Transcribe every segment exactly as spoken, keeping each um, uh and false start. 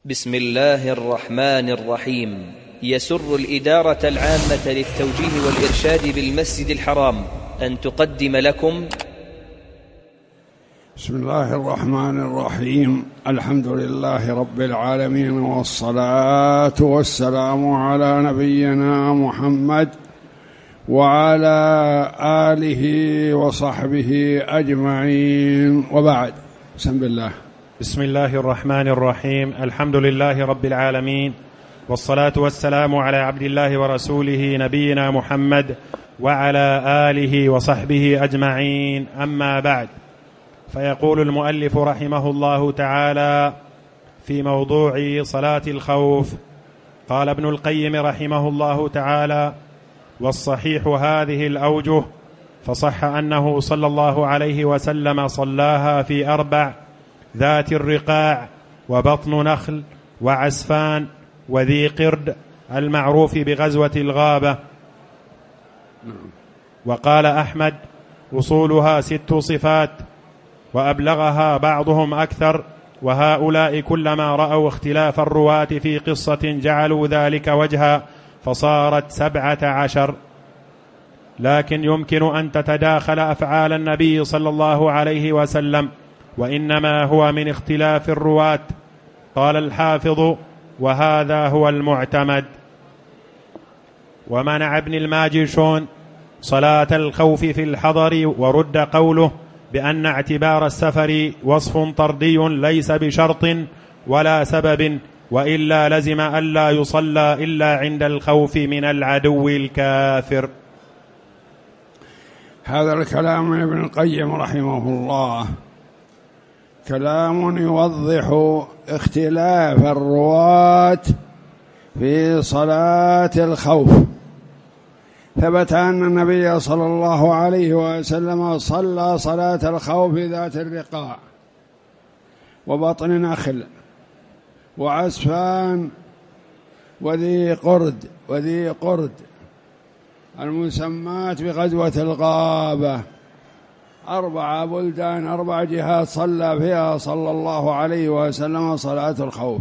بسم الله الرحمن الرحيم. يسر الإدارة العامة للتوجيه والإرشاد بالمسجد الحرام أن تقدم لكم بسم الله الرحمن الرحيم. الحمد لله رب العالمين، والصلاة والسلام على نبينا محمد وعلى آله وصحبه أجمعين، وبعد. بسم الله. بسم الله الرحمن الرحيم. الحمد لله رب العالمين، والصلاة والسلام على عبد الله ورسوله نبينا محمد وعلى آله وصحبه أجمعين، أما بعد. فيقول المؤلف رحمه الله تعالى في موضوع صلاة الخوف، قال ابن القيم رحمه الله تعالى: والصحيح هذه الأوجه، فصح أنه صلى الله عليه وسلم صلاها في أربع: ذات الرقاع، وبطن نخل، وعسفان، وذي قرد، المعروف بغزوة الغابة. وقال أحمد: أصولها ست صفات، وأبلغها بعضهم أكثر، وهؤلاء كلما رأوا اختلاف الرواة في قصة جعلوا ذلك وجها، فصارت سبعة عشر. لكن يمكن أن تتداخل أفعال النبي صلى الله عليه وسلم، وإنما هو من اختلاف الرواة. قال الحافظ: وهذا هو المعتمد. ومنع ابن الماجشون صلاة الخوف في الحضر، ورد قوله بأن اعتبار السفر وصف طردي ليس بشرط ولا سبب، وإلا لزم ألا يصلى إلا عند الخوف من العدو الكافر. هذا الكلام من ابن القيم رحمه الله كلام يوضح اختلاف الرواة في صلاة الخوف. ثبت أن النبي صلى الله عليه وسلم صلى صلاة الخوف ذات الرقاع، وبطن نخل، وعسفان، وذي قرد وذي قرد المسمات بغزوة الغابة. أربع بلدان، أربع جهات صلى فيها صلى الله عليه وسلم صلاة الخوف.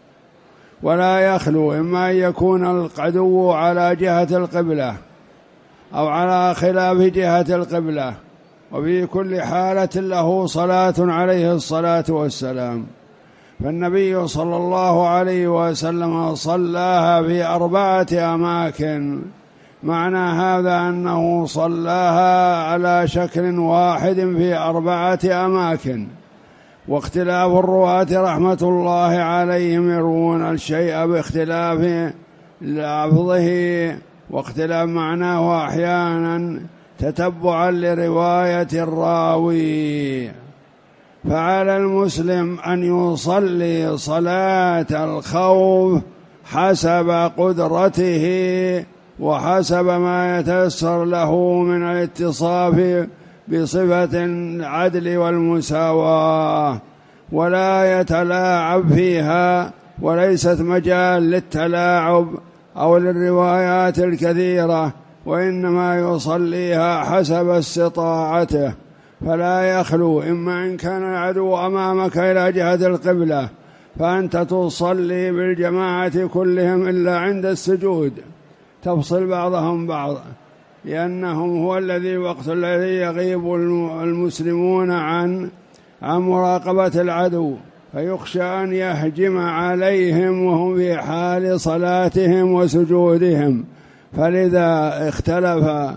ولا يخلو إما أن يكون العدو على جهة القبلة أو على خلاف جهة القبلة، وفي كل حالة له صلاة عليه الصلاة والسلام. فالنبي صلى الله عليه وسلم صلاها في أربعة أماكن. معنى هذا أنه صلاها على شكل واحد في أربعة أماكن. واختلاف الرواة رحمة الله عليهم يروون الشيء باختلاف لفظه واختلاف معناه أحيانا تتبعا لرواية الراوي. فعلى المسلم أن يصلي صلاة الخوف حسب قدرته وحسب ما يتيسر له من الاتصاف بصفة العدل والمساواة، ولا يتلاعب فيها، وليست مجال للتلاعب أو للروايات الكثيرة، وإنما يصليها حسب استطاعته. فلا يخلو، إما إن كان العدو أمامك إلى جهة القبلة فأنت تصلي بالجماعة كلهم إلا عند السجود، تفصل بعضهم بعض، لأنهم هو الذي وقت الذي يغيب المسلمون عن عن مراقبة العدو، فيخشى أن يهجم عليهم وهم في حال صلاتهم وسجودهم. فلذا اختلف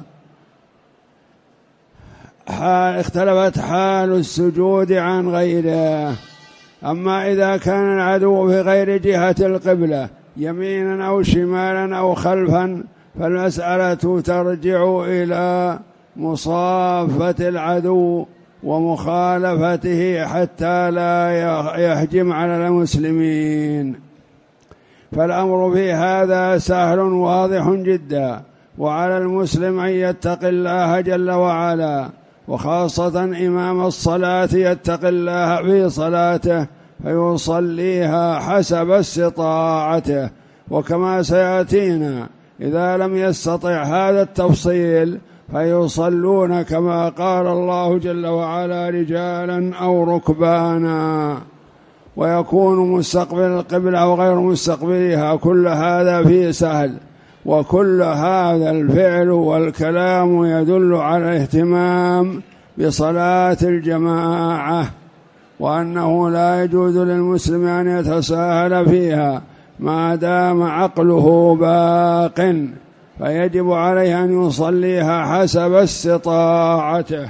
حال اختلفت حال السجود عن غيره. أما إذا كان العدو في غير جهة القبلة يمينا أو شمالا أو خلفا، فالمسألة ترجع إلى مصافة العدو ومخالفته حتى لا يهجم على المسلمين. فالأمر في هذا سهل واضح جدا، وعلى المسلم أن يتقي الله جل وعلا، وخاصة إمام الصلاة يتقي الله في صلاته فيصليها حسب استطاعته. وكما سيأتينا إذا لم يستطع هذا التفصيل فيصلون كما قال الله جل وعلا: رجالا أو ركبانا. ويكون مستقبل القبلة وغير مستقبلها، كل هذا فيه سهل. وكل هذا الفعل والكلام يدل على الاهتمام بصلاة الجماعة، وأنه لا يجوز للمسلم أن يتساهل فيها ما دام عقله باق، فيجب عليه أن يصليها حسب استطاعته.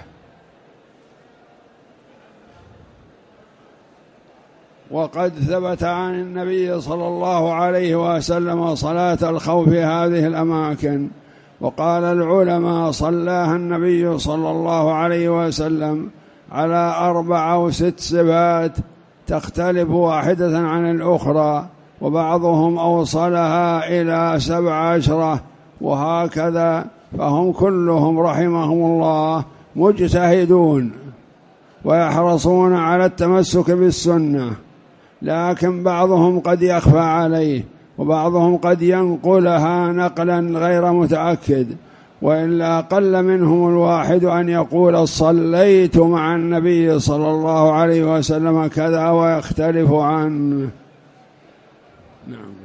وقد ثبت عن النبي صلى الله عليه وسلم صلاة الخوف في هذه الأماكن، وقال العلماء صلاها النبي صلى الله عليه وسلم على أربع أو ست صفات تختلف واحدة عن الأخرى، وبعضهم أوصلها إلى سبع عشرة، وهكذا، فهم كلهم رحمهم الله مجتهدون ويحرصون على التمسك بالسنة، لكن بعضهم قد يخفى عليه، وبعضهم قد ينقلها نقلا غير متأكد، وإلا قل منهم الواحد أن يقول صليت مع النبي صلى الله عليه وسلم كذا ويختلف عنه. نعم.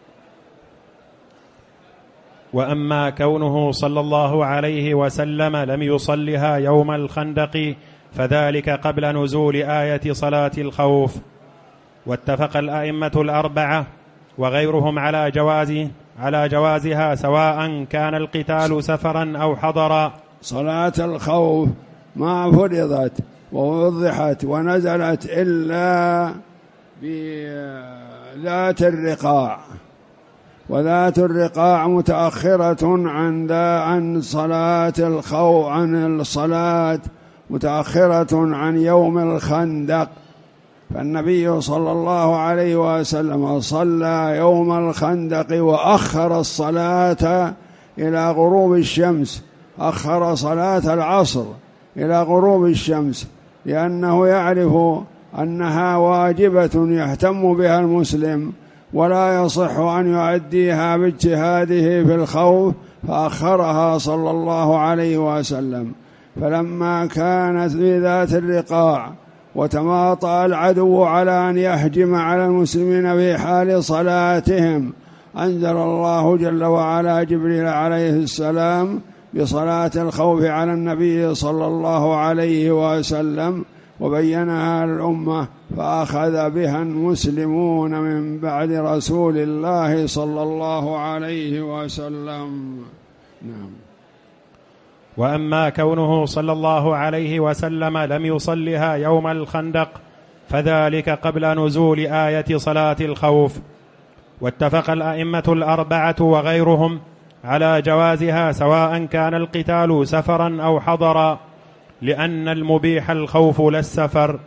وأما كونه صلى الله عليه وسلم لم يصلها يوم الخندق فذلك قبل نزول آية صلاة الخوف. واتفق الأئمة الأربعة وغيرهم على جواز على جوازها سواء كان القتال سفرا أو حضرا. صلاة الخوف ما فرضت ووضحت ونزلت إلا بذات الرقاع، وذات الرقاع متأخرة عن عن صلاة الخوف عن الصلاة متأخرة عن يوم الخندق، فالنبي صلى الله عليه وسلم صلى يوم الخندق وأخر الصلاة إلى غروب الشمس، أخر صلاة العصر إلى غروب الشمس، لأنه يعرف أنها واجبة يهتم بها المسلم، ولا يصح أن يؤديها باجتهاده في الخوف، فأخرها صلى الله عليه وسلم. فلما كانت بذات الرقاع وتماطى العدو على أن يهجم على المسلمين في حال صلاتهم، أنزل الله جل وعلا جبريل عليه السلام بصلاة الخوف على النبي صلى الله عليه وسلم وبينها للأمة، فأخذ بها المسلمون من بعد رسول الله صلى الله عليه وسلم. نعم. وأما كونه صلى الله عليه وسلم لم يصلها يوم الخندق فذلك قبل نزول آية صلاة الخوف. واتفق الأئمة الأربعة وغيرهم على جوازها سواء كان القتال سفرا أو حضرا، لأن المبيح الخوف لا السفر،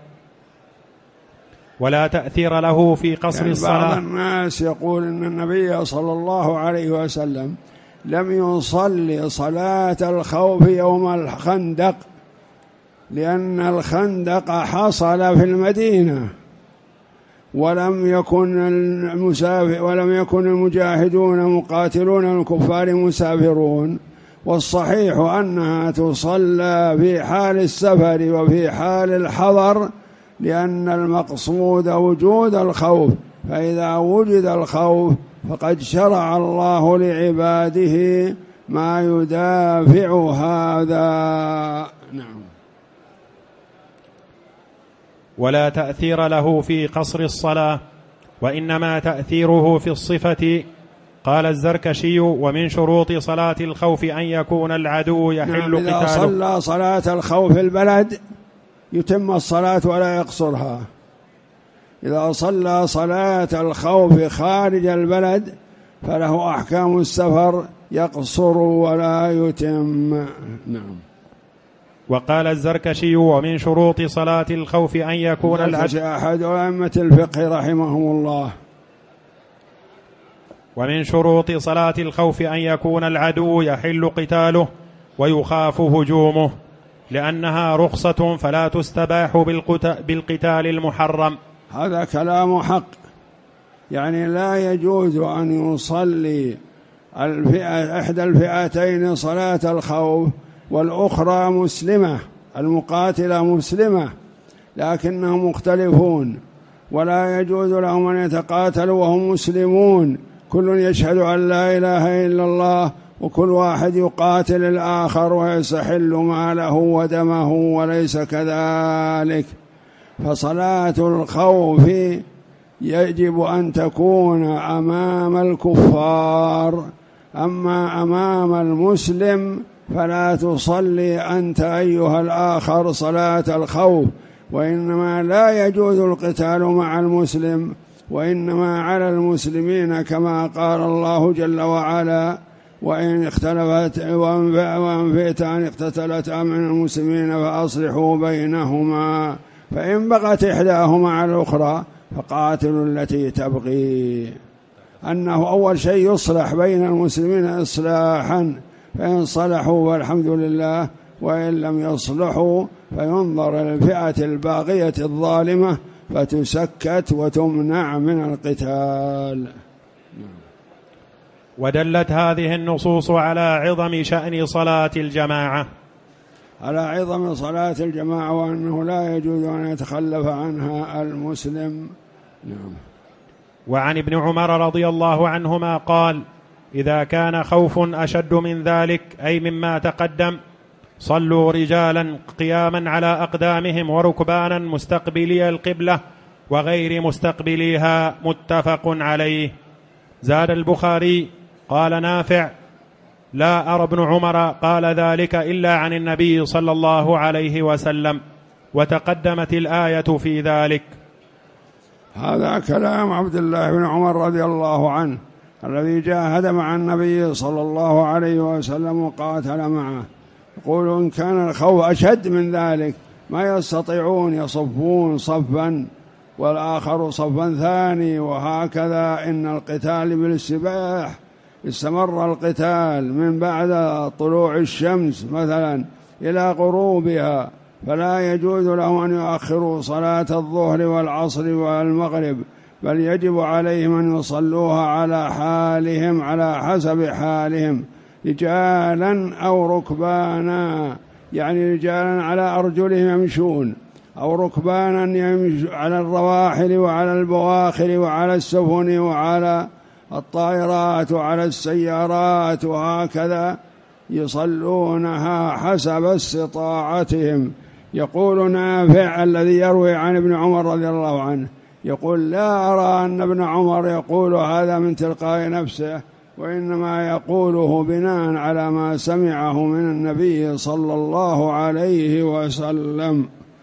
ولا تأثير له في قصر يعني الصلاة. بعض الناس يقول إن النبي صلى الله عليه وسلم لم يصلي صلاة الخوف يوم الخندق لأن الخندق حصل في المدينة، ولم يكن المسافر ولم يكن المجاهدون مقاتلون الكفار مسافرون، والصحيح أنها تصلى في حال السفر وفي حال الحضر، لأن المقصود وجود الخوف، فإذا وجد الخوف فقد شرع الله لعباده ما يدافع هذا. نعم. ولا تأثير له في قصر الصلاة، وإنما تأثيره في الصفة. قال الزركشي: ومن شروط صلاة الخوف أن يكون العدو يحل نعم. إذا قتاله. صلى صلاة الخوف في البلد يتم الصلاة ولا يقصرها، إذا صلى صلاة الخوف خارج البلد فله أحكام السفر، يقصر ولا يتم. نعم. وقال الزركشي: ومن شروط صلاة الخوف أن يكون العدو أحد أئمة الفقه رحمهم الله. ومن شروط صلاة الخوف أن يكون العدو يحل قتاله ويخاف هجومه، لأنها رخصة فلا تستباح بالقتال المحرم. هذا كلام حق، يعني لا يجوز أن يصلي الفئة إحدى الفئتين صلاة الخوف والأخرى مسلمة، المقاتلة مسلمة، لكنهم مختلفون، ولا يجوز لهم أن يتقاتلوا وهم مسلمون، كل يشهد أن لا إله إلا الله، وكل واحد يقاتل الآخر ويستحل ماله ودمه، وليس كذلك. فصلاة الخوف يجب أن تكون أمام الكفار، أما أمام المسلم فلا تصلي أنت أيها الآخر صلاة الخوف، وإنما لا يجوز القتال مع المسلم، وإنما على المسلمين كما قال الله جل وعلا: وإن اختلفت وإن فئتان اقتتلتا من المسلمين فأصلحوا بينهما، فإن بغت إحداهما على الأخرى فقاتلوا التي تبغي. أنه أول شيء يصلح بين المسلمين إصلاحا، فإن صلحوا فالحمد لله، وإن لم يصلحوا فينظر الفئة الباغية الظالمة فتسكت وتمنع من القتال. ودلت هذه النصوص على عظم شأن صلاة الجماعة، على عظم صلاة الجماعة، وأنه لا يجوز أن يتخلف عنها المسلم. نعم. وعن ابن عمر رضي الله عنهما قال: إذا كان خوف أشد من ذلك، أي مما تقدم، صلوا رجالا قياما على أقدامهم وركبانا مستقبلي القبلة وغير مستقبليها، متفق عليه. زاد البخاري: قال نافع: لا أرى ابن عمر قال ذلك إلا عن النبي صلى الله عليه وسلم، وتقدمت الآية في ذلك. هذا كلام عبد الله بن عمر رضي الله عنه الذي جاهد مع النبي صلى الله عليه وسلم وقاتل معه. يقول: إن كان الخوف أشد من ذلك ما يستطيعون يصفون صفا والآخر صفا ثاني، وهكذا إن القتال بالسباح استمر القتال من بعد طلوع الشمس مثلا إلى غروبها، فلا يجوز لهم أن يؤخروا صلاة الظهر والعصر والمغرب، بل يجب عليهم أن يصلوها على حالهم، على حسب حالهم، رجالا أو ركبانا، يعني رجالا على أرجلهم يمشون، أو ركبانا يمشون على الرواحل وعلى البواخر وعلى السفن وعلى الطائرات وعلى السيارات، وهكذا يصلونها حسب استطاعتهم. يقول نافع الذي يروي عن ابن عمر رضي الله عنه، يقول: لا أرى أن ابن عمر يقول هذا من تلقاء نفسه، وإنما يقوله بناء على ما سمعه من النبي صلى الله عليه وسلم.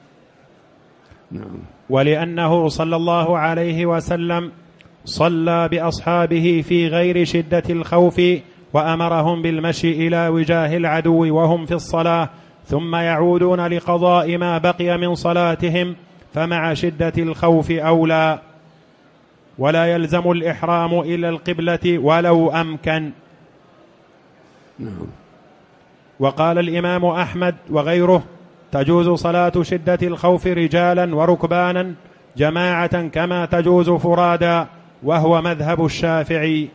نعم. ولأنه صلى الله عليه وسلم صلى بأصحابه في غير شدة الخوف، وأمرهم بالمشي إلى وجاه العدو وهم في الصلاة، ثم يعودون لقضاء ما بقي من صلاتهم، فمع شدة الخوف أولى، ولا يلزم الإحرام إلى القبلة ولو أمكن. وقال الإمام أحمد وغيره: تجوز صلاة شدة الخوف رجالا وركبانا جماعة كما تجوز فرادا، وهو مذهب الشافعي.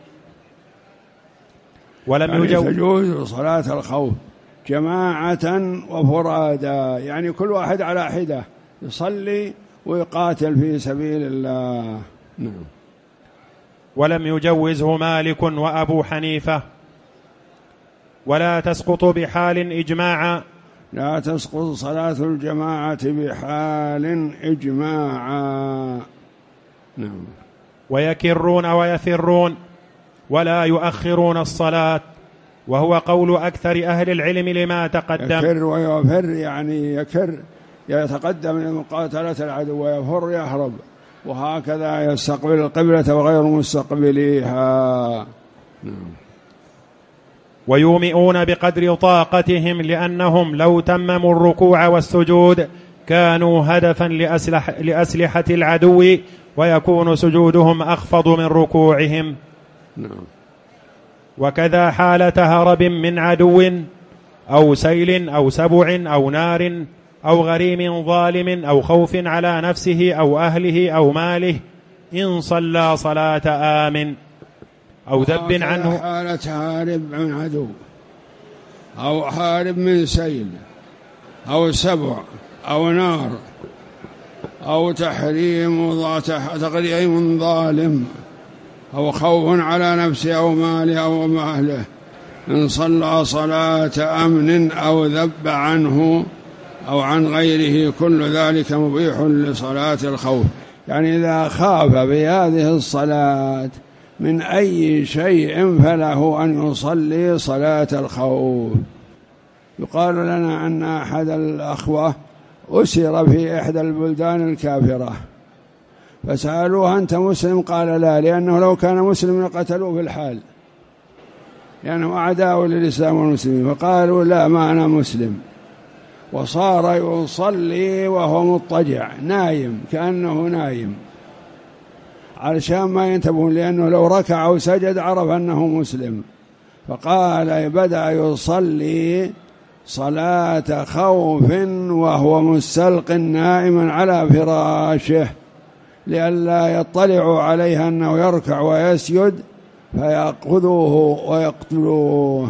ولم يعني يجوز تجوز صلاة الخوف جماعة وفرادا، يعني كل واحد على حدة يصلي ويقاتل في سبيل الله. نعم. ولم يجوزه مالك وأبو حنيفة. ولا تسقط بحال إجماعا، لا تسقط صلاة الجماعة بحال إجماعا. نعم. ويكرون ويفرون ولا يؤخرون الصلاة، وهو قول أكثر أهل العلم لما تقدم. يكر ويفر يعني يكر يتقدم لمقاتلة العدو، ويفر يهرب، وهكذا يستقبل القبلة وغير مستقبليها. ويومئون بقدر طاقتهم، لأنهم لو تمموا الركوع والسجود كانوا هدفا لأسلح لأسلحة العدو، ويكون سجودهم أخفض من ركوعهم. وكذا حالة هرب من عدو أو سيل أو سبع أو نار أو غريم ظالم أو خوف على نفسه أو أهله أو ماله، إن صلى صلاة آمن أو ذب عنه. حالة هارب من عدو أو هارب من سيل أو سبع أو نار أو تحريم تغريم ظالم أو خوف على نفسه أو ماله أو ماله، إن صلى صلاة أمن أو ذب عنه أو عن غيره كل ذلك مبيح لصلاة الخوف. يعني إذا خاف بهذه الصلاة من أي شيء فله أن يصلي صلاة الخوف. يقال لنا أن أحد الأخوة أسر في إحدى البلدان الكافرة، فسألوه أنت مسلم؟ قال لا، لأنه لو كان مسلم لقتلوه في الحال، لأنه يعني أعداء للإسلام والمسلمين. فقالوا لا، ما أنا مسلم. وصار يصلي وهو مضطجع نايم، كأنه نايم، علشان ما ينتبهون، لأنه لو ركع أو سجد عرف أنه مسلم. فقال بدأ يصلي صلاة خوف وهو مستلق نائما على فراشه، لئلا يطلعوا عليه أنه يركع ويسجد فيأخذوه ويقتلوه.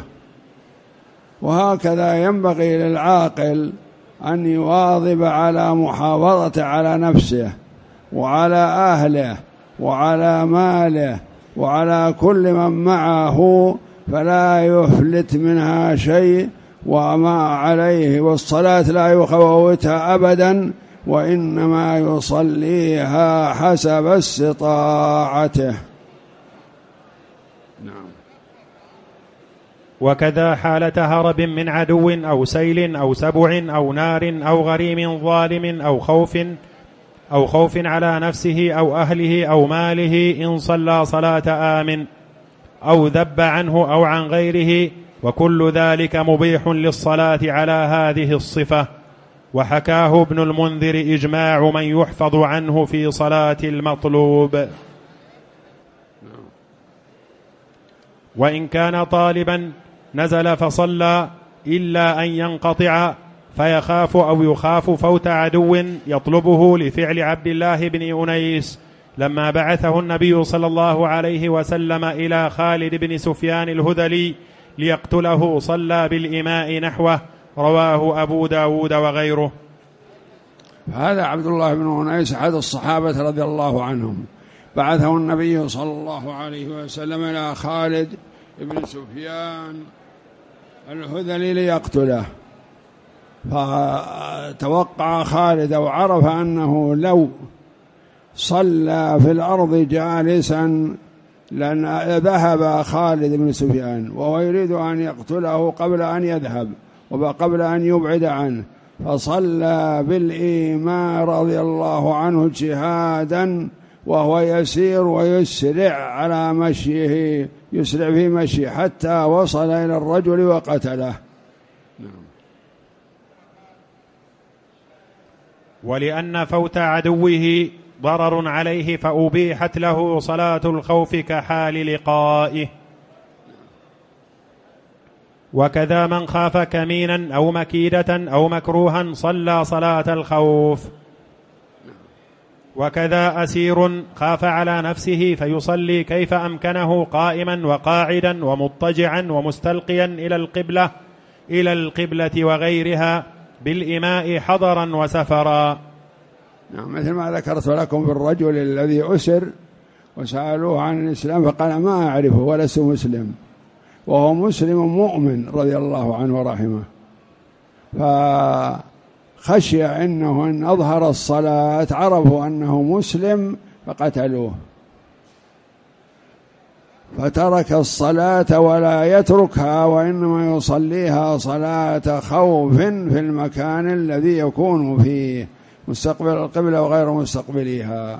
وهكذا ينبغي للعاقل أن يواظب على محافظة على نفسه وعلى أهله وعلى ماله وعلى كل من معه، فلا يفلت منها شيء وما عليه، والصلاة لا يفوتها أبدا، وإنما يصليها حسب استطاعته. نعم. وكذا حالة هرب من عدو أو سيل أو سبع أو نار أو غريم ظالم أو خوف أو خوف على نفسه أو أهله أو ماله، إن صلى صلاة آمن أو ذب عنه أو عن غيره، وكل ذلك مبيح للصلاة على هذه الصفة. وحكاه ابن المنذر إجماع من يحفظ عنه في صلاة المطلوب. وإن كان طالبا نزل فصلى إلا أن ينقطع فيخاف أو يخاف فوت عدو يطلبه، لفعل عبد الله بن أنيس لما بعثه النبي صلى الله عليه وسلم إلى خالد بن سفيان الهذلي ليقتله، صلى بالإماء نحوه، رواه أبو داود وغيره. هذا عبد الله بن أنيس أحد الصحابة رضي الله عنهم، بعثه النبي صلى الله عليه وسلم إلى خالد بن سفيان الهذلي ليقتله، فتوقع خالد أو عرف أنه لو صلى في الأرض جالسا لأن ذهب خالد بن سفيان وهو يريد أن يقتله قبل أن يذهب وقبل أن يبعد عنه، فصلى بالإيماء رضي الله عنه جهادا وهو يسير ويسرع على مشيه، يسرع في مشيه حتى وصل إلى الرجل وقتله. ولأن فوت عدوه ضرر عليه فأبيحت له صلاة الخوف كحال لقائه. وكذا من خاف كمينا أو مكيدة أو مكروها صلى صلاة الخوف. وكذا أسير خاف على نفسه فيصلي كيف أمكنه قائما وقاعدا ومضطجعا ومستلقيا إلى القبلة إلى القبلة وغيرها بالإماء حضرا وسفرا. نعم، مثل ما ذكرت لكم في الرجل الذي أسر وسألوه عن الإسلام فقال ما أعرفه ولست مسلم، وهو مسلم مؤمن رضي الله عنه ورحمه، فخشي أنه إن أظهر الصلاة عرفوا أنه مسلم فقتلوه، فترك الصلاة ولا يتركها، وإنما يصليها صلاة خوف في المكان الذي يكون فيه مستقبل القبلة وغير مستقبلها.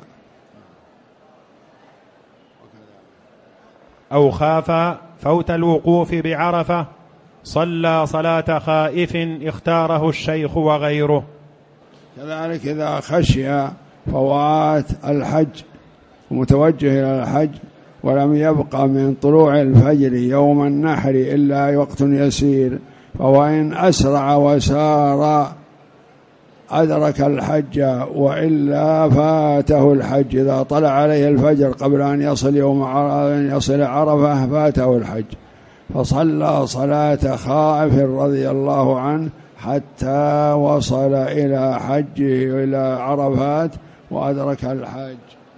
أو خاف فوت الوقوف بعرفة صلى صلاة خائف اختاره الشيخ وغيره. كذلك إذا خشي فوات الحج ومتوجه إلى الحج ولم يبقى من طلوع الفجر يوم النحر إلا وقت يسير، فوإن أسرع وسار أدرك الحج، وإلا فاته الحج. إذا طلع عليه الفجر قبل أن يصل يوم أن يصل عرفة فاته الحج، فصلى صلاة خائف رضي الله عنه حتى وصل إلى حجه إلى عرفات وأدرك الحج.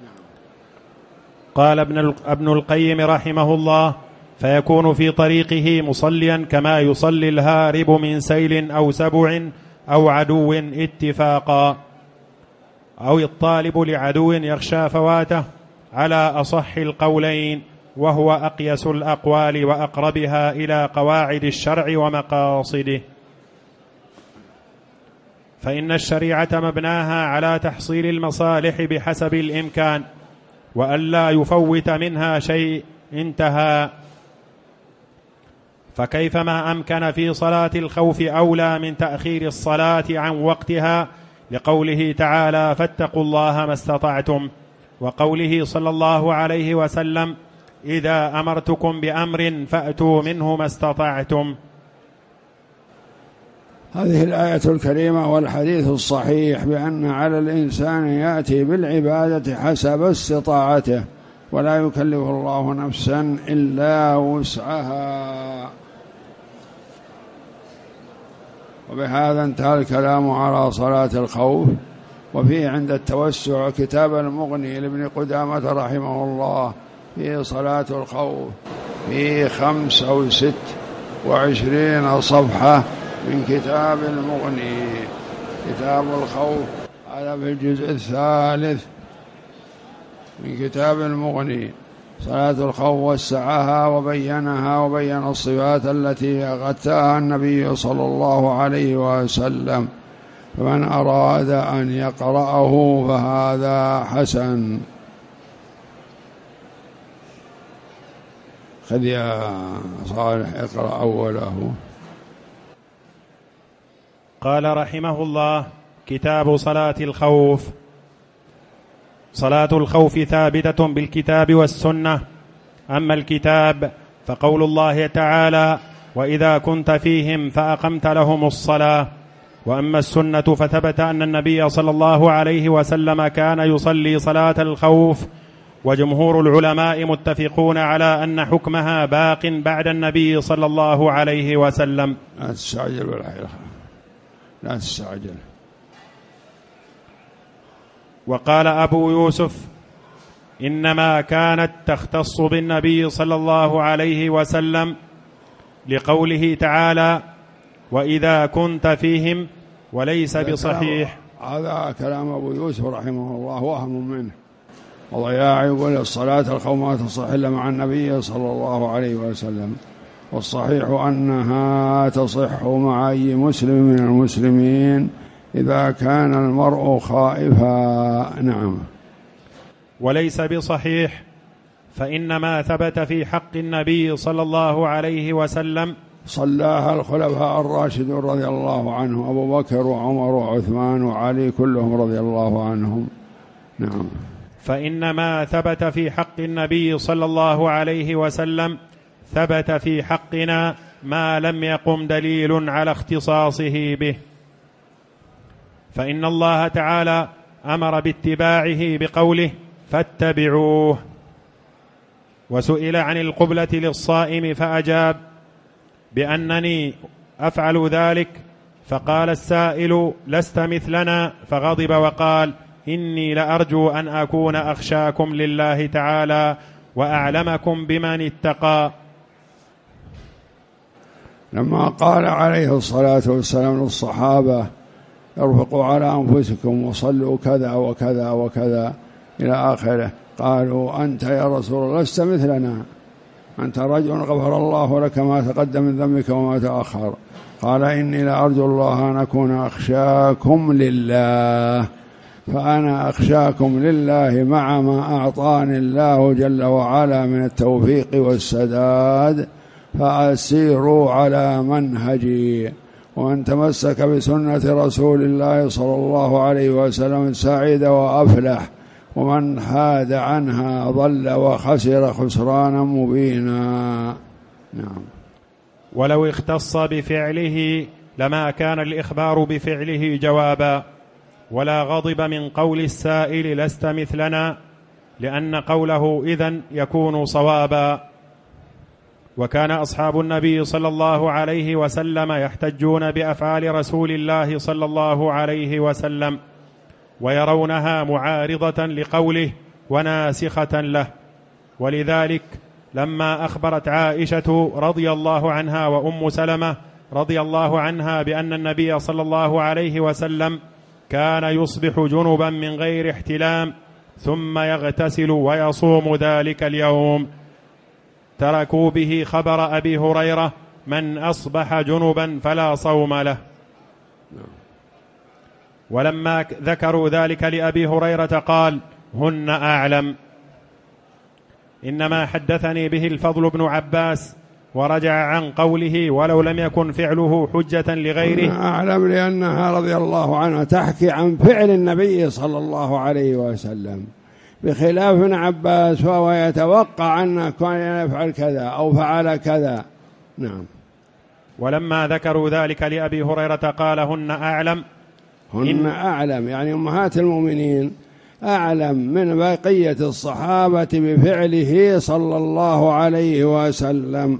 قال ابن القيم رحمه الله: فيكون في طريقه مصليا كما يصلي الهارب من سيل أو سبع أو عدو اتفاقا، أو الطالب لعدو يخشى فواته، على أصح القولين، وهو أقيس الأقوال وأقربها إلى قواعد الشرع ومقاصده. فإن الشريعة مبناها على تحصيل المصالح بحسب الإمكان، وألا يفوت منها شيء انتهى. فكيفما أمكن في صلاة الخوف أولى من تأخير الصلاة عن وقتها، لقوله تعالى: فاتقوا الله ما استطعتم، وقوله صلى الله عليه وسلم: إذا أمرتكم بأمر فأتوا منه ما استطعتم. هذه الآية الكريمة والحديث الصحيح بأن على الإنسان يأتي بالعبادة حسب استطاعته، ولا يكلف الله نفسا إلا وسعها. وبهذا انتهى الكلام على صلاة الخوف. وفيه عند التوسع كتاب المغني لابن قدامة رحمه الله في صلاة الخوف في خمس أو ست وعشرين صفحة من كتاب المغني، كتاب الخوف، هذا في الجزء الثالث من كتاب المغني. صلاة الخوف وسعها وبينها وبين الصفات التي أغتاها النبي صلى الله عليه وسلم، فمن أراد أن يقرأه فهذا حسن. خذ يا صالح اقرأ أوله. قال رحمه الله: كتاب صلاة الخوف. صلاة الخوف ثابتة بالكتاب والسنة. أما الكتاب فقول الله تعالى: وإذا كنت فيهم فأقمت لهم الصلاة. وأما السنة فثبت أن النبي صلى الله عليه وسلم كان يصلي صلاة الخوف، وجمهور العلماء متفقون على أن حكمها باق بعد النبي صلى الله عليه وسلم. لا تستعجل بالحيرة، لا تستعجل. وقال أبو يوسف: إنما كانت تختص بالنبي صلى الله عليه وسلم، لقوله تعالى: وإذا كنت فيهم، وليس بصحيح. هذا كلام أبو يوسف رحمه الله وهم منه وضياع. يقول الصلاة الخوف ما تصح إلا مع النبي صلى الله عليه وسلم، والصحيح أنها تصح مع أي مسلم من المسلمين إذا كان المرء خائفا. نعم. وليس بصحيح، فإنما ثبت في حق النبي صلى الله عليه وسلم صلاها الخلفاء الراشدون رضي الله عنهم، أبو بكر وعمر وعثمان وعلي كلهم رضي الله عنهم. نعم. فإنما ثبت في حق النبي صلى الله عليه وسلم ثبت في حقنا ما لم يقم دليل على اختصاصه به. فإن الله تعالى أمر باتباعه بقوله: فاتبعوه. وسئل عن القبلة للصائم فأجاب بأنني أفعل ذلك، فقال السائل: لست مثلنا، فغضب وقال: إني لأرجو أن أكون أخشاكم لله تعالى وأعلمكم بمن اتقى. لما قال عليه الصلاة والسلام للصحابة: ارفقوا على أنفسكم وصلوا كذا وكذا وكذا إلى آخره، قالوا: أنت يا رسول الله لست مثلنا، أنت رجل غفر الله لك ما تقدم من ذنبك وما تأخر. قال: إني لأرجو الله أن أكون أخشاكم لله، فأنا أخشاكم لله مع ما أعطاني الله جل وعلا من التوفيق والسداد، فأسيروا على منهجي. ومن تمسك بسنة رسول الله صلى الله عليه وسلم سعيد وأفلح، ومن حاد عنها ضل وخسر خسرانا مبينا. نعم. ولو اختص بفعله لما كان الإخبار بفعله جوابا، ولا غضب من قول السائل: لست مثلنا، لأن قوله إذن يكون صوابا. وكان أصحاب النبي صلى الله عليه وسلم يحتجون بأفعال رسول الله صلى الله عليه وسلم ويرونها معارضة لقوله وناسخة له. ولذلك لما أخبرت عائشة رضي الله عنها وأم سلمة رضي الله عنها بأن النبي صلى الله عليه وسلم كان يصبح جنبا من غير احتلام ثم يغتسل ويصوم ذلك اليوم، تركوا به خبر أبي هريرة من أصبح جنبا فلا صوم له. ولما ذكروا ذلك لأبي هريرة قال: هن أعلم. إنما حدثني به الفضل بن عباس، ورجع عن قوله ولو لم يكن فعله حجة لغيره. أعلم لأنها رضي الله عنها تحكي عن فعل النبي صلى الله عليه وسلم، بخلاف ابن عباس فهو يتوقع أنه كان يفعل كذا أو فعل كذا. نعم. ولما ذكروا ذلك لأبي هريرة قال: هن أعلم. هن أعلم يعني أمهات المؤمنين أعلم من بقية الصحابة بفعله صلى الله عليه وسلم.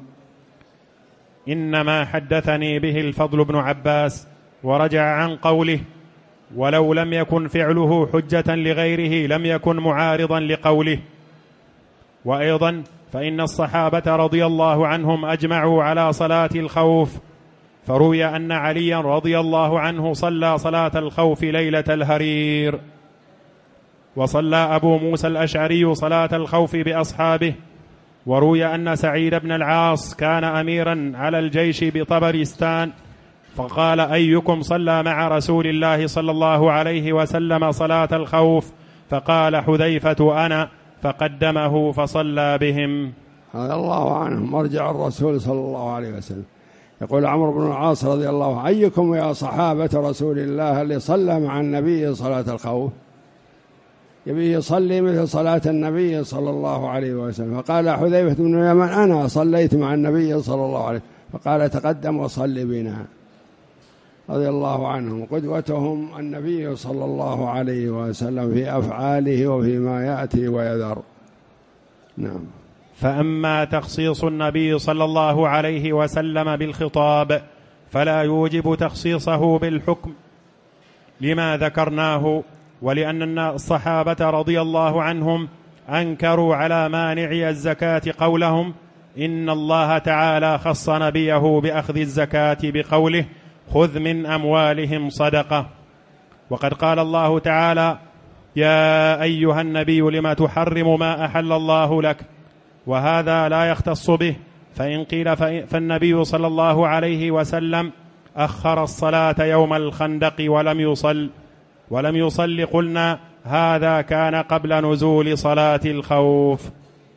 إنما حدثني به الفضل بن عباس، ورجع عن قوله ولو لم يكن فعله حجة لغيره لم يكن معارضا لقوله. وأيضا فإن الصحابة رضي الله عنهم أجمعوا على صلاة الخوف، فروي أن عليا رضي الله عنه صلى صلاة الخوف ليلة الهرير، وصلى أبو موسى الأشعري صلاة الخوف بأصحابه. وروي أن سعيد بن العاص كان أميرا على الجيش بطبرستان، فقال: أيكم صلى مع رسول الله صلى الله عليه وسلم صلاة الخوف؟ فقال حذيفة: أنا، فقدمه فصلى بهم. هذا الله عنهم مرجع الرسول صلى الله عليه وسلم. يقول عمرو بن العاص رضي الله عنه: أيكم يا صحابة رسول الله اللي صلى مع النبي صلاة الخوف؟ يبي يصلي مثل صلاة النبي صلى الله عليه وسلم. فقال حذيفة بن اليمان: أنا صليت مع النبي صلى الله عليه وسلم. فقال: تقدم وصلي بنا. رضي الله عنهم قدوتهم النبي صلى الله عليه وسلم في أفعاله وفيما يأتي ويذر. نعم. فأما تخصيص النبي صلى الله عليه وسلم بالخطاب فلا يوجب تخصيصه بالحكم لما ذكرناه، ولأن الصحابة رضي الله عنهم أنكروا على مانعي الزكاة قولهم إن الله تعالى خص نبيه بأخذ الزكاة بقوله خذ من أموالهم صدقة. وقد قال الله تعالى: يا أيها النبي لم تحرم ما أحل الله لك، وهذا لا يختص به. فإن قيل فالنبي صلى الله عليه وسلم أخر الصلاة يوم الخندق ولم يصل ولم يصل قلنا هذا كان قبل نزول صلاة الخوف.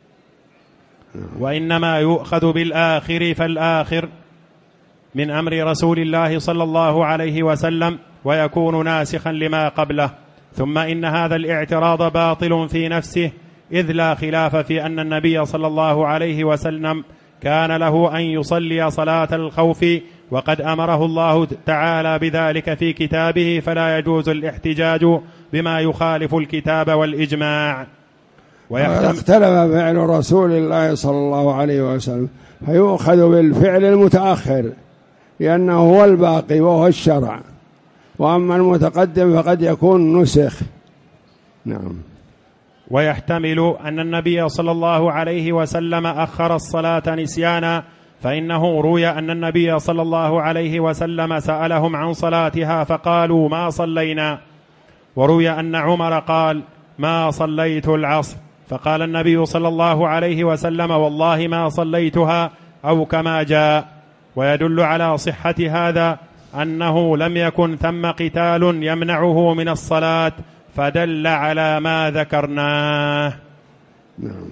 وإنما يؤخذ بالآخر فالآخر من أمر رسول الله صلى الله عليه وسلم ويكون ناسخا لما قبله. ثم إن هذا الاعتراض باطل في نفسه، إذ لا خلاف في أن النبي صلى الله عليه وسلم كان له أن يصلي صلاة الخوف، وقد أمره الله تعالى بذلك في كتابه، فلا يجوز الاحتجاج بما يخالف الكتاب والإجماع. اختلف فعل رسول الله صلى الله عليه وسلم، فيؤخذ بالفعل المتأخر لأنه هو الباقي وهو الشرع، وأما المتقدم فقد يكون نسخ. نعم. ويحتمل أن النبي صلى الله عليه وسلم أخر الصلاة نسيانا، فإنه روي أن النبي صلى الله عليه وسلم سألهم عن صلاتها فقالوا ما صلينا. وروي أن عمر قال ما صليت العصر، فقال النبي صلى الله عليه وسلم والله ما صليتها، أو كما جاء. ويدل على صحة هذا أنه لم يكن ثم قتال يمنعه من الصلاة، فدل على ما ذكرناه. نعم.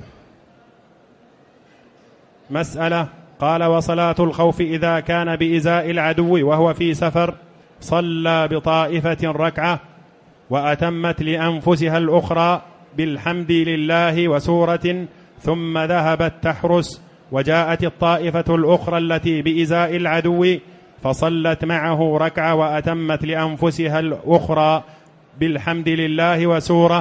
مسألة. قال وصلاة الخوف إذا كان بإزاء العدو وهو في سفر صلى بطائفة ركعة وأتمت لأنفسها الأخرى بالحمد لله وسورة، ثم ذهبت تحرس، وجاءت الطائفة الأخرى التي بإزاء العدو فصلت معه ركعة وأتمت لأنفسها الأخرى بالحمد لله وسورة،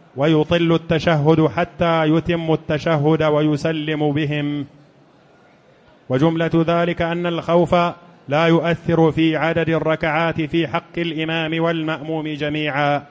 ويطل التشهد حتى يتم التشهد ويسلم بهم. وجملة ذلك أن الخوف لا يؤثر في عدد الركعات في حق الإمام والمأموم جميعا.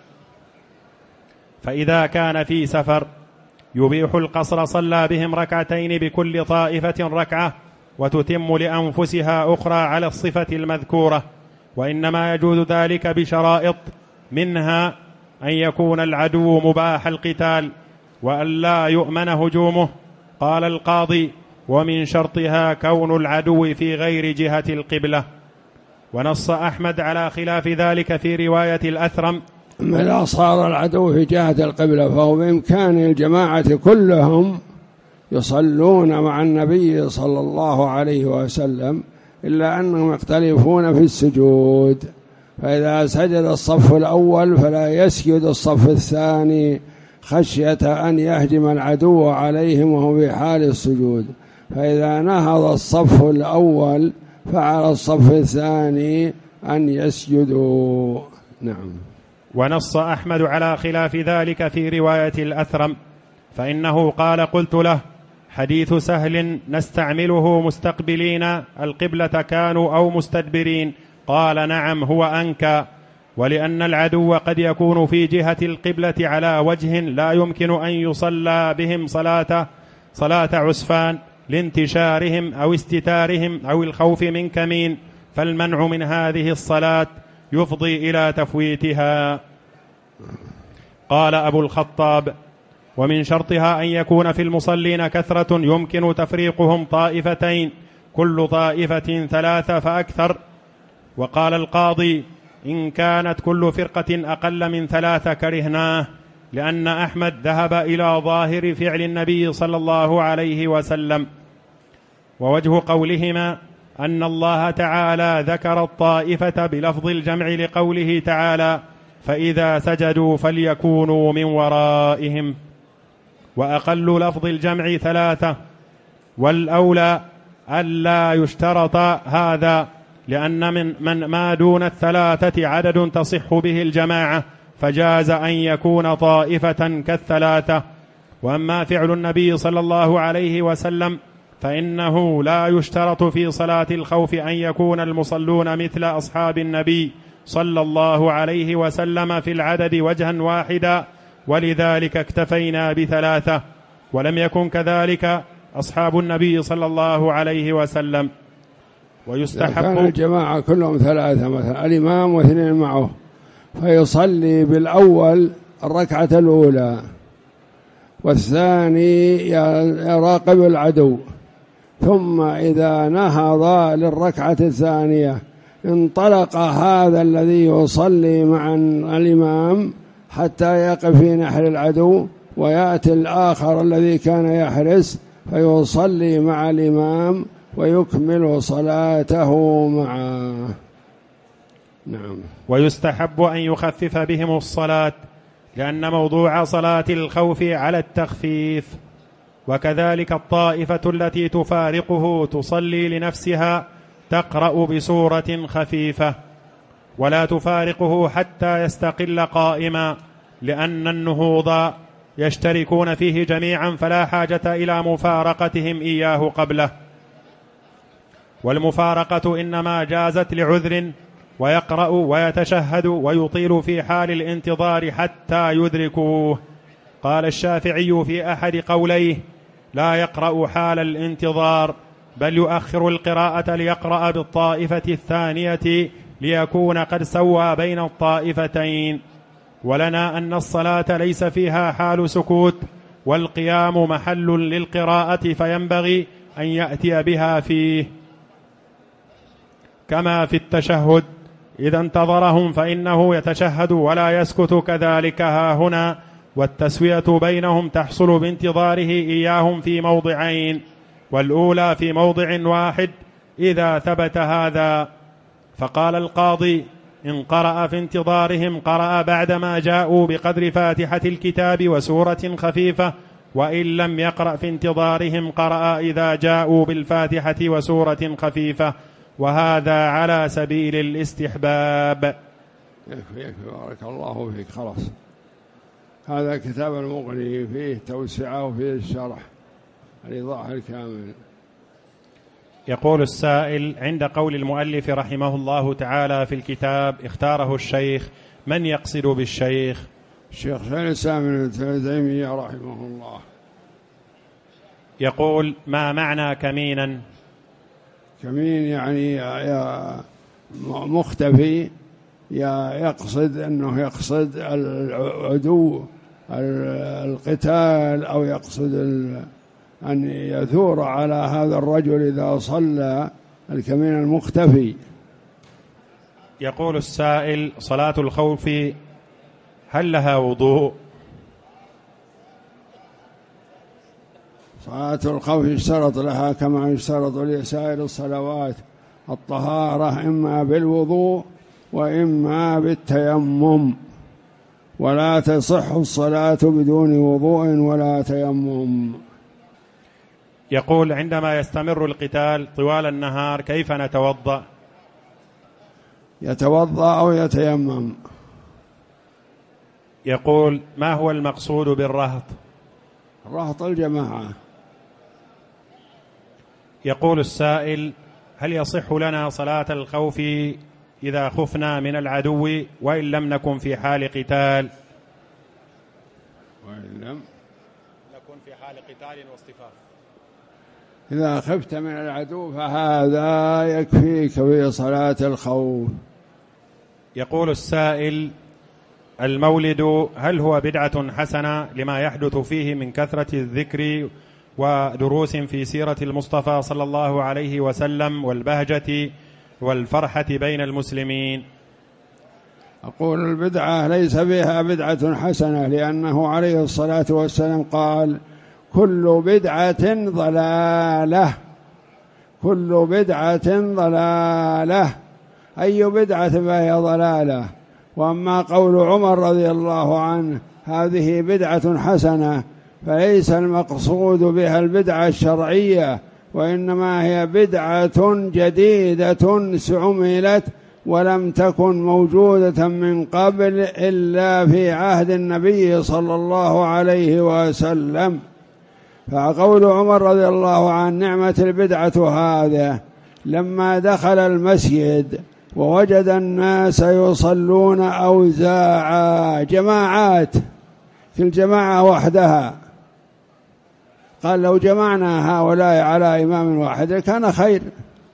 فإذا كان في سفر يبيح القصر صلى بهم ركعتين بكل طائفة ركعة، وتتم لأنفسها أخرى على الصفة المذكورة، وإنما يجوز ذلك بشرائط، منها أن يكون العدو مباح القتال وأن لا يؤمن هجومه. قال القاضي: ومن شرطها كون العدو في غير جهة القبلة. ونص أحمد على خلاف ذلك في رواية الأثرم: إذا صار العدو في جهة القبلة فهو بإمكان الجماعة كلهم يصلون مع النبي صلى الله عليه وسلم، إلا أنهم يختلفون في السجود، فإذا سجد الصف الأول فلا يسجد الصف الثاني خشية أن يهجم العدو عليهم وهو في حال السجود، فإذا نهض الصف الأول فعلى الصف الثاني أن يسجدوا. نعم. ونص أحمد على خلاف ذلك في رواية الأثرم، فإنه قال: قلت له: حديث سهل نستعمله مستقبلين القبلة كانوا أو مستدبرين؟ قال: نعم، هو أنكى، ولأن العدو قد يكون في جهة القبلة على وجه لا يمكن أن يصلى بهم صلاة صلاة عسفان لانتشارهم أو استتارهم أو الخوف من كمين، فالمنع من هذه الصلاة يفضي إلى تفويتها. قال أبو الخطاب: ومن شرطها أن يكون في المصلين كثرة يمكن تفريقهم طائفتين، كل طائفة ثلاثة فأكثر. وقال القاضي: إن كانت كل فرقة أقل من ثلاثة كرهناه، لأن أحمد ذهب إلى ظاهر فعل النبي صلى الله عليه وسلم. ووجه قولهما أن الله تعالى ذكر الطائفة بلفظ الجمع لقوله تعالى: فإذا سجدوا فليكونوا من ورائهم، وأقل لفظ الجمع ثلاثة، والأولى ألا يشترط هذا، لأن من, من ما دون الثلاثة عدد تصح به الجماعة، فجاز أن يكون طائفة كالثلاثة. وأما فعل النبي صلى الله عليه وسلم فإنه لا يشترط في صلاة الخوف أن يكون المصلون مثل أصحاب النبي صلى الله عليه وسلم في العدد وجها واحدا، ولذلك اكتفينا بثلاثة، ولم يكن كذلك أصحاب النبي صلى الله عليه وسلم. ويستحب كان الجماعة كلهم ثلاثة، مثلا الإمام واثنين معه، فيصلي بالأول الركعة الأولى، والثاني يراقب العدو، ثم إذا نهض للركعة الثانية انطلق هذا الذي يصلي مع الإمام حتى يقف في نحر العدو، ويأتي الآخر الذي كان يحرس فيصلي مع الإمام ويكمل صلاته معه. نعم. ويستحب أن يخفف بهم الصلاة، لأن موضوع صلاة الخوف على التخفيف. وكذلك الطائفة التي تفارقه تصلي لنفسها تقرأ بسورة خفيفة، ولا تفارقه حتى يستقل قائما، لأن النهوض يشتركون فيه جميعا، فلا حاجة إلى مفارقتهم إياه قبله. والمفارقة إنما جازت لعذر، ويقرأ ويتشهد ويطيل في حال الانتظار حتى يدركوه. قال الشافعي في أحد قوليه: لا يقرأ حال الانتظار، بل يؤخر القراءة ليقرأ بالطائفة الثانية ليكون قد سوى بين الطائفتين. ولنا أن الصلاة ليس فيها حال سكوت، والقيام محل للقراءة، فينبغي أن يأتي بها فيه، كما في التشهد إذا انتظرهم فإنه يتشهد ولا يسكت، كذلك ها هنا. والتسوية بينهم تحصل بانتظاره إياهم في موضعين، والأولى في موضع واحد إذا ثبت هذا. فقال القاضي: إن قرأ في انتظارهم قرأ بعدما جاءوا بقدر فاتحة الكتاب وسورة خفيفة، وإن لم يقرأ في انتظارهم قرأ إذا جاءوا بالفاتحة وسورة خفيفة، وهذا على سبيل الاستحباب. يكفي يكفي بارك الله فيك، خلاص. هذا كتاب المغني، فيه توسعة وفيه الشرح، الإيضاح الكامل. يقول السائل: عند قول المؤلف رحمه الله تعالى في الكتاب اختاره الشيخ، من يقصد بالشيخ؟ الشيخ شيخ الإسلام ابن تيمية رحمه الله. يقول: ما معنى كمينا؟ كمين يعني يا مختفي، يا يقصد أنه يقصد العدو القتال، أو يقصد أن يثور على هذا الرجل إذا صلى، الكمين المختفي. يقول السائل: صلاة الخوف هل لها وضوء؟ صلاة الخوف يشترط لها كما يشترط لسائر الصلوات الطهارة، إما بالوضوء وإما بالتيمم، ولا تصح الصلاة بدون وضوء ولا تيمم. يقول: عندما يستمر القتال طوال النهار كيف نتوضأ؟ يتوضأ أو يتيمم. يقول: ما هو المقصود بالرهط؟ رهط الجماعة. يقول السائل: هل يصح لنا صلاة الخوف إذا خفنا من العدو وإن لم نكن في حال قتال؟ وإن لم نكن في حال قتال واصطفاف. إذا خفت من العدو فهذا يكفيك في صلاة الخوف. يقول السائل: المولد هل هو بدعة حسنة لما يحدث فيه من كثرة الذكر ودروس في سيرة المصطفى صلى الله عليه وسلم والبهجة والفرحة بين المسلمين؟ أقول: البدعة ليس بها بدعة حسنة، لأنه عليه الصلاة والسلام قال: كل بدعة ضلالة، كل بدعة ضلالة، أي بدعة فهي ضلالة. وأما قول عمر رضي الله عنه هذه بدعة حسنة، فليس المقصود بها البدعة الشرعية، وإنما هي بدعة جديدة عملت ولم تكن موجودة من قبل إلا في عهد النبي صلى الله عليه وسلم. فقول عمر رضي الله عنه نعمة البدعة هذا، لما دخل المسجد ووجد الناس يصلون أوزاعا جماعات، في الجماعة وحدها، قال: لو جمعنا هؤلاء على إمام واحد كان خير،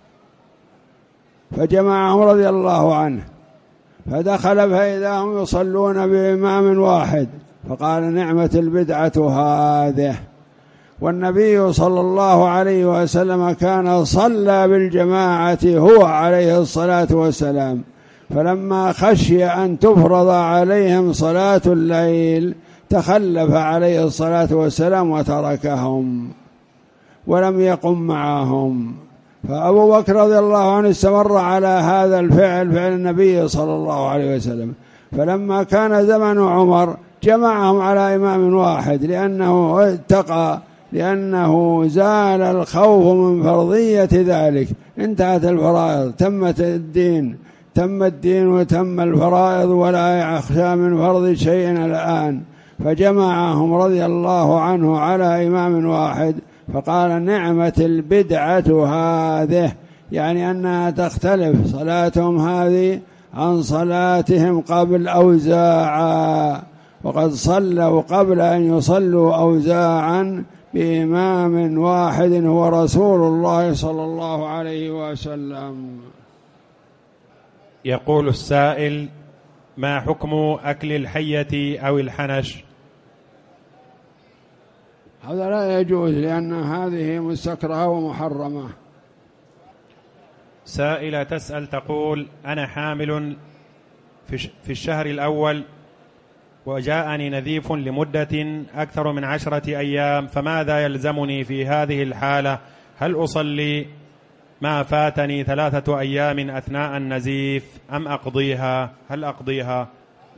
فجمعهم رضي الله عنه، فدخل فإذا هم يصلون بإمام واحد، فقال: نعمة البدعة هذه. والنبي صلى الله عليه وسلم كان صلى بالجماعة هو عليه الصلاة والسلام، فلما خشي أن تفرض عليهم صلاة الليل تخلف عليه الصلاة والسلام وتركهم ولم يقم معهم. فأبو بكر رضي الله عنه استمر على هذا الفعل، فعل النبي صلى الله عليه وسلم، فلما كان زمن عمر جمعهم على إمام واحد، لأنه اتقى، لأنه زال الخوف من فرضية ذلك، انتهت الفرائض، تمت الدين، تم الدين وتم الفرائض، ولا يخشى من فرض شيء الآن، فجمعهم رضي الله عنه على إمام واحد. فقال: نعمة البدعة هذه، يعني أنها تختلف صلاتهم هذه عن صلاتهم قبل أوزاعا، وقد صلوا قبل أن يصلوا أوزاعا بإمام واحد هو رسول الله صلى الله عليه وسلم. يقول السائل: ما حكم أكل الحية أو الحنش؟ هذا لا يجوز، لأن هذه مستكرهة ومحرمة. سائلة تسأل تقول: أنا حامل في الشهر الأول وجاءني نزيف لمدة أكثر من عشرة أيام، فماذا يلزمني في هذه الحالة؟ هل أصلي ما فاتني ثلاثة أيام أثناء النزيف أم أقضيها؟ هل أقضيها؟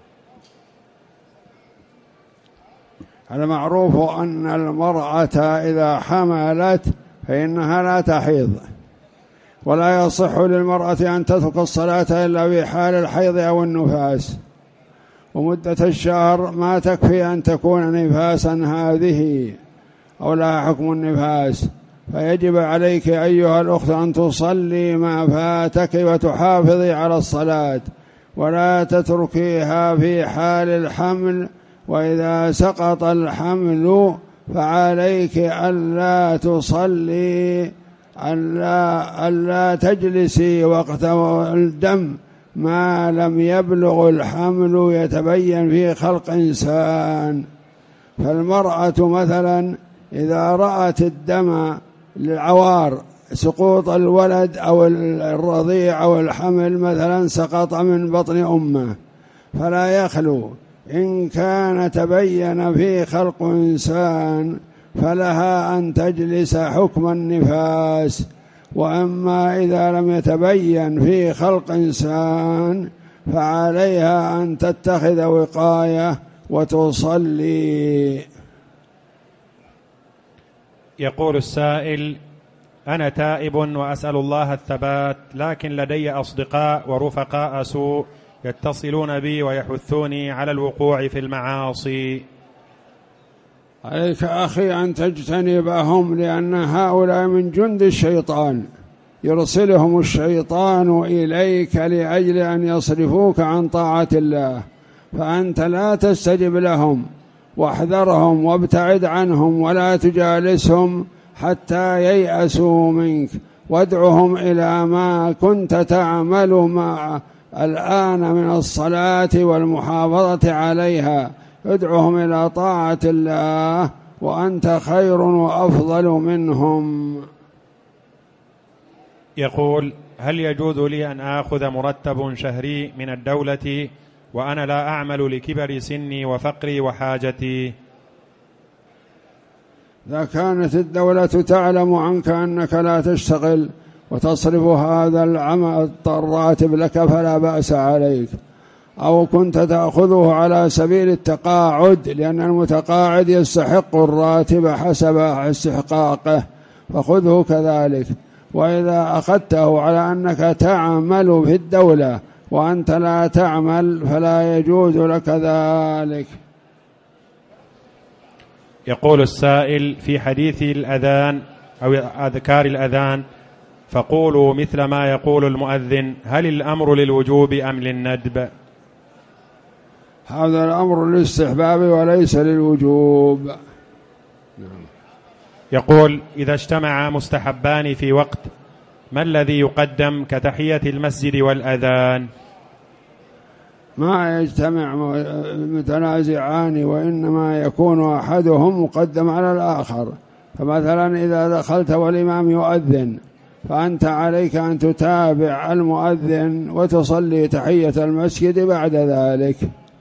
المعروف أن المرأة إذا حملت فإنها لا تحيض، ولا يصح للمرأة أن تترك الصلاة إلا في حال الحيض أو النفاس، ومدة الشهر ما تكفي أن تكون نفاسا هذه أو لها حكم النفاس، فيجب عليك أيها الأخت أن تصلي ما فاتك وتحافظي على الصلاة ولا تتركيها في حال الحمل، وإذا سقط الحمل فعليك ألا تصلي، ألا, ألا تجلسي وقت الدم ما لم يبلغ الحمل يتبين في خلق إنسان. فالمرأة مثلا إذا رأت الدم للعوار سقوط الولد أو الرضيع أو الحمل مثلا سقط من بطن أمه، فلا يخلو إن كان تبين في خلق إنسان فلها أن تجلس حكم النفاس، وأما إذا لم يتبين في خلق إنسان فعليها أن تتخذ وقاية وتصلي. يقول السائل: أنا تائب وأسأل الله الثبات، لكن لدي أصدقاء ورفقاء سوء يتصلون بي ويحثوني على الوقوع في المعاصي. عليك أخي أن تجتنبهم، لأن هؤلاء من جند الشيطان، يرسلهم الشيطان إليك لأجل أن يصرفوك عن طاعة الله، فأنت لا تستجب لهم، واحذرهم وابتعد عنهم ولا تجالسهم حتى ييأسوا منك، وادعهم إلى ما كنت تعمل مع الآن من الصلاة والمحافظة عليها، ادعهم إلى طاعة الله وأنت خير وأفضل منهم. يقول: هل يجوز لي أن آخذ مرتب شهري من الدولة وأنا لا أعمل لكبر سني وفقري وحاجتي؟ إذا كانت الدولة تعلم عنك أنك لا تشتغل وتصرف هذا العمل الراتب لك فلا بأس عليك، أو كنت تأخذه على سبيل التقاعد، لأن المتقاعد يستحق الراتب حسب استحقاقه فخذه كذلك. وإذا أخذته على أنك تعمل في الدولة وأنت لا تعمل فلا يجوز لك ذلك. يقول السائل: في حديث الأذان أو أذكار الأذان فقولوا مثل ما يقول المؤذن، هل الأمر للوجوب أم للندب؟ هذا الأمر للاستحباب وليس للوجوب. يقول: إذا اجتمع مستحبان في وقت ما الذي يقدم كتحية المسجد والأذان؟ ما يجتمع متنازعان، وإنما يكون أحدهم مقدم على الآخر. فمثلا إذا دخلت والإمام يؤذن فأنت عليك أن تتابع المؤذن وتصلي تحية المسجد بعد ذلك.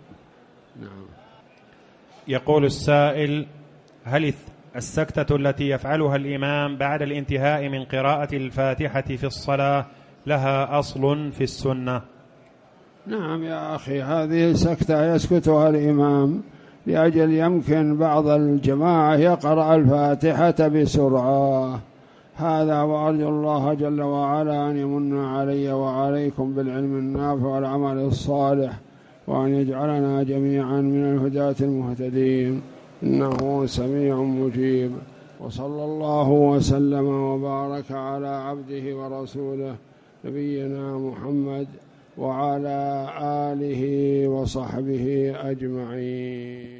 يقول السائل: هل السكتة التي يفعلها الإمام بعد الانتهاء من قراءة الفاتحة في الصلاة لها أصل في السنة؟ نعم يا أخي، هذه سكتة يسكتها الإمام لأجل يمكن بعض الجماعة يقرأ الفاتحة بسرعة. هذا، وأرجو الله جل وعلا أن يمن علي وعليكم بالعلم النافع والعمل الصالح، وأن يجعلنا جميعا من الهداة المهتدين، إنه سميع مجيب. وصلى الله وسلم وبارك على عبده ورسوله نبينا محمد وعلى آله وصحبه أجمعين.